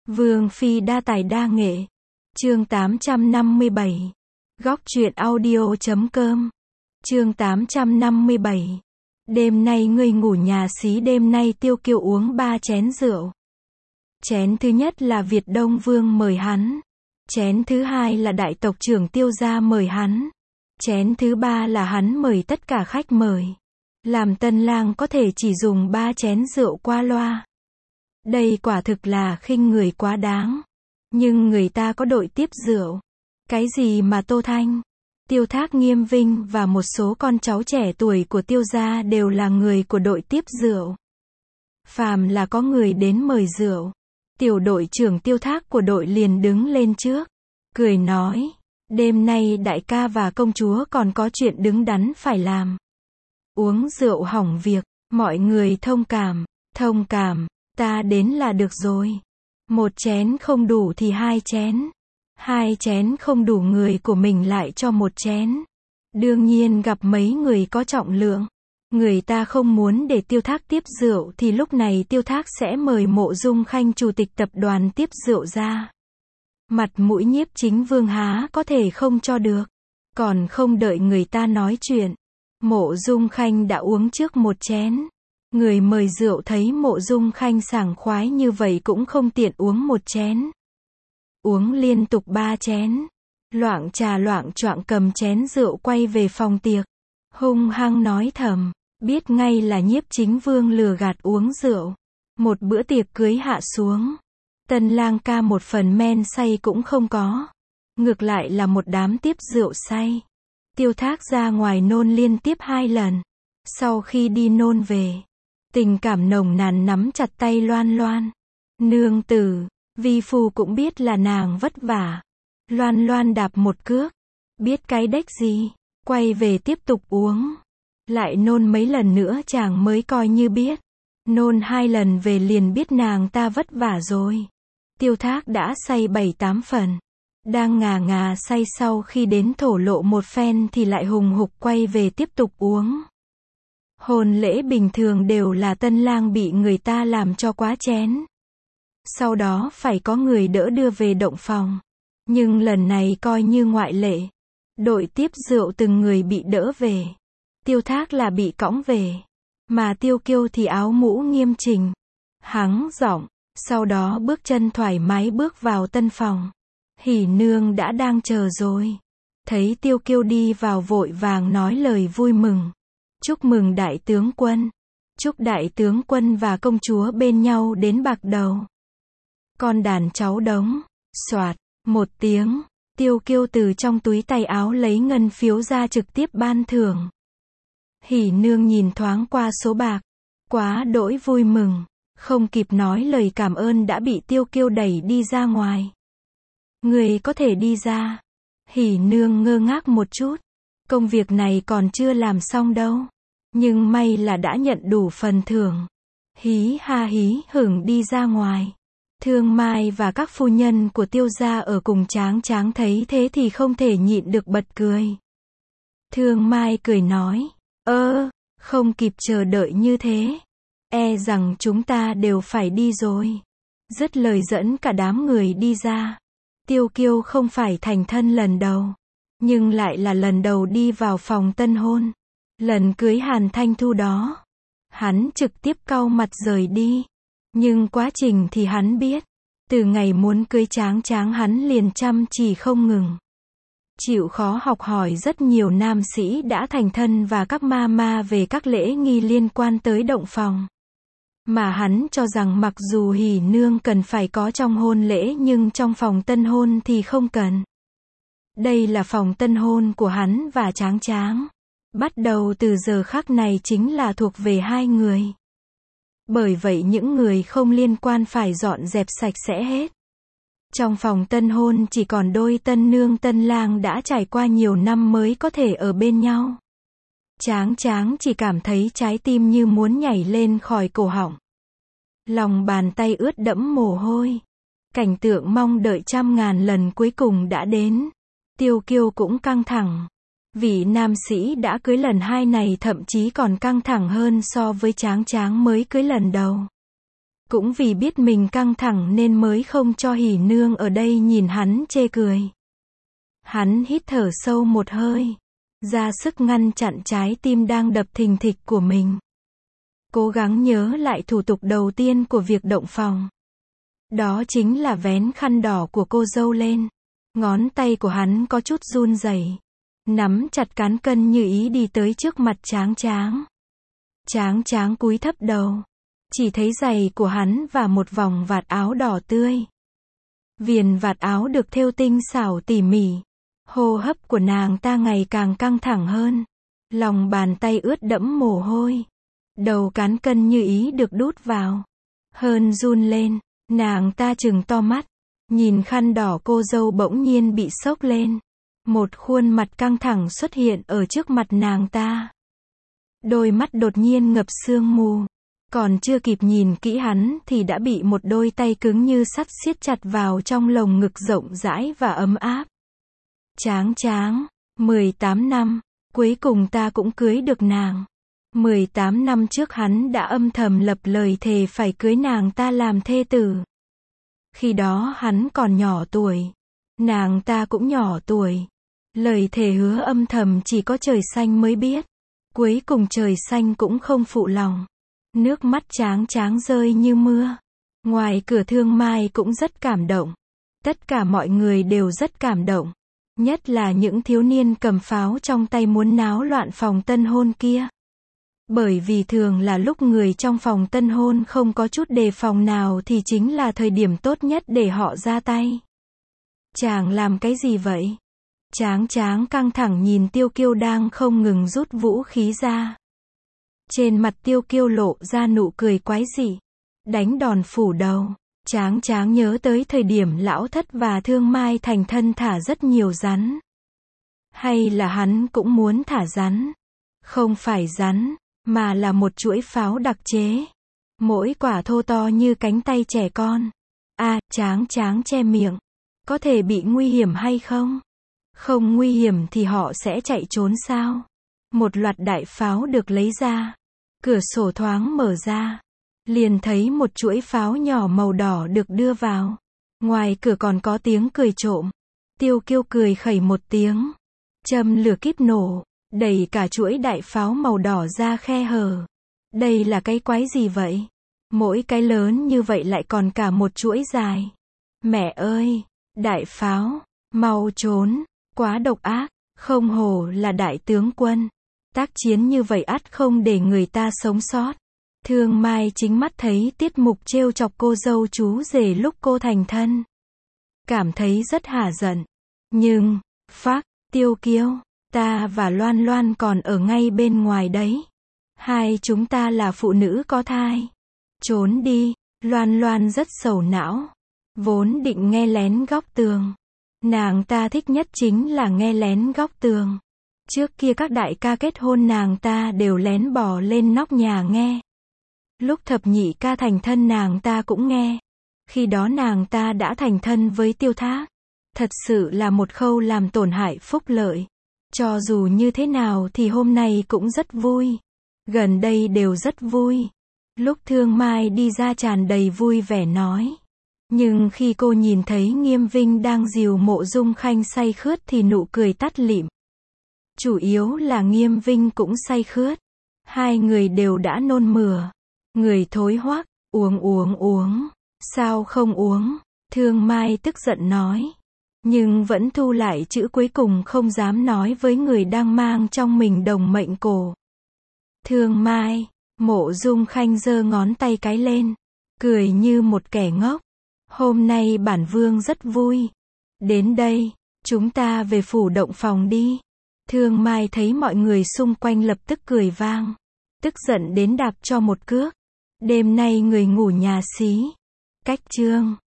Vương phi đa tài đa nghệ. Chương 857. Góc truyện audio.com. Chương 857. Đêm nay ngươi ngủ nhà xí, đêm nay Tiêu Kiêu uống 3 chén rượu. Chén thứ nhất là Việt Đông Vương mời hắn. Chén thứ hai là đại tộc trưởng Tiêu gia mời hắn. Chén thứ ba là hắn mời tất cả khách mời. Làm tân lang có thể chỉ dùng 3 chén rượu qua loa. Đây quả thực là khinh người quá đáng. Nhưng người ta có đội tiếp rượu. Cái gì mà Tô Thanh, Tiêu Thác, Nghiêm Vinh và một số con cháu trẻ tuổi của Tiêu gia đều là người của đội tiếp rượu. Phàm là có người đến mời rượu, tiểu đội trưởng Tiêu Thác của đội liền đứng lên trước, cười nói, đêm nay đại ca và công chúa còn có chuyện đứng đắn phải làm. Uống rượu hỏng việc, mọi người thông cảm, ta đến là được rồi. 1 chén không đủ thì 2 chén. 2 chén không đủ người của mình lại cho 1 chén. Đương nhiên gặp mấy người có trọng lượng. Người ta không muốn để Tiêu Thác tiếp rượu thì lúc này Tiêu Thác sẽ mời Mộ Dung Khanh chủ tịch tập đoàn tiếp rượu ra. Mặt mũi Nhiếp Chính Vương há có thể không cho được. Còn không đợi người ta nói chuyện, Mộ Dung Khanh đã uống trước 1 chén. Người mời rượu thấy Mộ Dung Khanh sảng khoái như vậy cũng không tiện uống 1 chén. Uống liên tục 3 chén. Loạng trà loạng choạng cầm chén rượu quay về phòng tiệc. Hung hăng nói thầm, biết ngay là Nhiếp Chính Vương lừa gạt uống rượu. Một bữa tiệc cưới hạ xuống, tân lang ca một phần men say cũng không có. Ngược lại là một đám tiếp rượu say. Tiêu Thác ra ngoài nôn liên tiếp 2 lần. Sau khi đi nôn về, tình cảm nồng nàn nắm chặt tay Loan Loan. Nương tử, vi phu cũng biết là nàng vất vả. Loan Loan đạp một cước, biết cái đếch gì, quay về tiếp tục uống. Lại nôn mấy lần nữa chàng mới coi như biết. Nôn 2 lần về liền biết nàng ta vất vả rồi. Tiêu Thác đã say 7-8 phần. Đang ngà ngà say, sau khi đến thổ lộ một phen thì lại hùng hục quay về tiếp tục uống. Hôn lễ bình thường đều là tân lang bị người ta làm cho quá chén. Sau đó phải có người đỡ đưa về động phòng. Nhưng lần này coi như ngoại lệ. Đội tiếp rượu từng người bị đỡ về. Tiêu Thác là bị cõng về. Mà Tiêu Kiêu thì áo mũ nghiêm chỉnh. Hắng giọng, sau đó bước chân thoải mái bước vào tân phòng. Hỉ nương đã đang chờ rồi. Thấy Tiêu Kiêu đi vào vội vàng nói lời vui mừng. Chúc mừng đại tướng quân. Chúc đại tướng quân và công chúa bên nhau đến bạc đầu. Con đàn cháu đống. Soạt, một tiếng, Tiêu Kiêu từ trong túi tay áo lấy ngân phiếu ra trực tiếp ban thưởng. Hỉ nương nhìn thoáng qua số bạc, quá đỗi vui mừng, không kịp nói lời cảm ơn đã bị Tiêu Kiêu đẩy đi ra ngoài. Người có thể đi ra. Hỉ nương ngơ ngác một chút. Công việc này còn chưa làm xong đâu. Nhưng may là đã nhận đủ phần thưởng. Hí ha hí hửng đi ra ngoài. Thương Mai và các phu nhân của Tiêu gia ở cùng Tráng Tráng thấy thế thì không thể nhịn được bật cười. Thương Mai cười nói, không kịp chờ đợi như thế. E rằng chúng ta đều phải đi rồi. Dứt lời dẫn cả đám người đi ra. Tiêu Kiêu không phải thành thân lần đầu, nhưng lại là lần đầu đi vào phòng tân hôn. Lần cưới Hàn Thanh Thu đó, hắn trực tiếp cau mặt rời đi. Nhưng quá trình thì hắn biết, từ ngày muốn cưới Tráng Tráng hắn liền chăm chỉ không ngừng. Chịu khó học hỏi rất nhiều nam sĩ đã thành thân và các ma về các lễ nghi liên quan tới động phòng. Mà hắn cho rằng mặc dù hỉ nương cần phải có trong hôn lễ nhưng trong phòng tân hôn thì không cần. Đây là phòng tân hôn của hắn và Tráng Tráng. Bắt đầu từ giờ khắc này chính là thuộc về 2 người. Bởi vậy những người không liên quan phải dọn dẹp sạch sẽ hết. Trong phòng tân hôn chỉ còn đôi tân nương tân lang đã trải qua nhiều năm mới có thể ở bên nhau. Tráng Tráng chỉ cảm thấy trái tim như muốn nhảy lên khỏi cổ họng. Lòng bàn tay ướt đẫm mồ hôi. Cảnh tượng mong đợi trăm ngàn lần cuối cùng đã đến. Tiêu Kiêu cũng căng thẳng. Vị nam sĩ đã cưới lần 2 này thậm chí còn căng thẳng hơn so với Tráng Tráng mới cưới lần đầu. Cũng vì biết mình căng thẳng nên mới không cho Hỉ Nương ở đây nhìn hắn chê cười. Hắn hít thở sâu một hơi, ra sức ngăn chặn trái tim đang đập thình thịch của mình. Cố gắng nhớ lại thủ tục đầu tiên của việc động phòng. Đó chính là vén khăn đỏ của cô dâu lên. Ngón tay của hắn có chút run rẩy, nắm chặt cán cân Như Ý đi tới trước mặt Tráng Tráng. Tráng Tráng cúi thấp đầu, chỉ thấy giày của hắn và một vòng vạt áo đỏ tươi. Viền vạt áo được thêu tinh xảo tỉ mỉ. Hô hấp của nàng ta ngày càng căng thẳng hơn. Lòng bàn tay ướt đẫm mồ hôi. Đầu cán cân Như Ý được đút vào. Hơn run lên, nàng ta trừng to mắt. Nhìn khăn đỏ cô dâu bỗng nhiên bị xốc lên. Một khuôn mặt căng thẳng xuất hiện ở trước mặt nàng ta. Đôi mắt đột nhiên ngập sương mù. Còn chưa kịp nhìn kỹ hắn thì đã bị một đôi tay cứng như sắt siết chặt vào trong lồng ngực rộng rãi và ấm áp. Tráng Tráng, 18 năm, cuối cùng ta cũng cưới được nàng. 18 năm trước hắn đã âm thầm lập lời thề phải cưới nàng ta làm thê tử. Khi đó hắn còn nhỏ tuổi, nàng ta cũng nhỏ tuổi. Lời thề hứa âm thầm chỉ có trời xanh mới biết. Cuối cùng trời xanh cũng không phụ lòng. Nước mắt Tráng Tráng rơi như mưa. Ngoài cửa Thương Mai cũng rất cảm động. Tất cả mọi người đều rất cảm động. Nhất là những thiếu niên cầm pháo trong tay muốn náo loạn phòng tân hôn kia. Bởi vì thường là lúc người trong phòng tân hôn không có chút đề phòng nào thì chính là thời điểm tốt nhất để họ ra tay. Chàng làm cái gì vậy? Tráng Tráng căng thẳng nhìn Tiêu Kiêu đang không ngừng rút vũ khí ra. Trên mặt Tiêu Kiêu lộ ra nụ cười quái dị. Đánh đòn phủ đầu. Tráng Tráng nhớ tới thời điểm Lão Thất và Thương Mai thành thân thả rất nhiều rắn. Hay là hắn cũng muốn thả rắn? Không phải rắn, mà là một chuỗi pháo đặc chế. Mỗi quả thô to như cánh tay trẻ con. Tráng Tráng che miệng. Có thể bị nguy hiểm hay không? Không nguy hiểm thì họ sẽ chạy trốn sao? Một loạt đại pháo được lấy ra. Cửa sổ thoáng mở ra. Liền thấy một chuỗi pháo nhỏ màu đỏ được đưa vào. Ngoài cửa còn có tiếng cười trộm. Tiêu Kiêu cười khẩy một tiếng. Châm lửa kíp nổ. Đẩy cả chuỗi đại pháo màu đỏ ra khe hở. Đây là cái quái gì vậy? Mỗi cái lớn như vậy lại còn cả một chuỗi dài. Mẹ ơi! Đại pháo! Mau trốn! Quá độc ác! Không hổ là đại tướng quân. Tác chiến như vậy ắt không để người ta sống sót. Thương Mai chính mắt thấy tiết mục trêu chọc cô dâu chú rể lúc cô thành thân. Cảm thấy rất hả giận. Nhưng, Tiêu Kiêu, ta và Loan Loan còn ở ngay bên ngoài đấy. Hai chúng ta là phụ nữ có thai. Trốn đi. Loan Loan rất sầu não. Vốn định nghe lén góc tường. Nàng ta thích nhất chính là nghe lén góc tường. Trước kia các đại ca kết hôn nàng ta đều lén bò lên nóc nhà nghe. Lúc thập nhị ca thành thân nàng ta cũng nghe. Khi đó nàng ta đã thành thân với Tiêu Thác. Thật sự là một khâu làm tổn hại phúc lợi. Cho dù như thế nào thì hôm nay cũng rất vui. Gần đây đều rất vui. Lúc Thương Mai đi ra tràn đầy vui vẻ nói. Nhưng khi cô nhìn thấy Nghiêm Vinh đang dìu Mộ Dung Khanh say khướt thì nụ cười tắt lịm. Chủ yếu là Nghiêm Vinh cũng say khướt. Hai người đều đã nôn mửa. Người thối hoắc, uống. Sao không uống? Thương Mai tức giận nói. Nhưng vẫn thu lại chữ cuối cùng không dám nói với người đang mang trong mình đồng mệnh cổ. Thương Mai, Mộ Dung Khanh giơ ngón tay cái lên. Cười như một kẻ ngốc. Hôm nay bản vương rất vui. Đến đây, chúng ta về phủ động phòng đi. Thương Mai thấy mọi người xung quanh lập tức cười vang. Tức giận đến đạp cho một cước. Đêm nay người ngủ nhà xí. Cách chương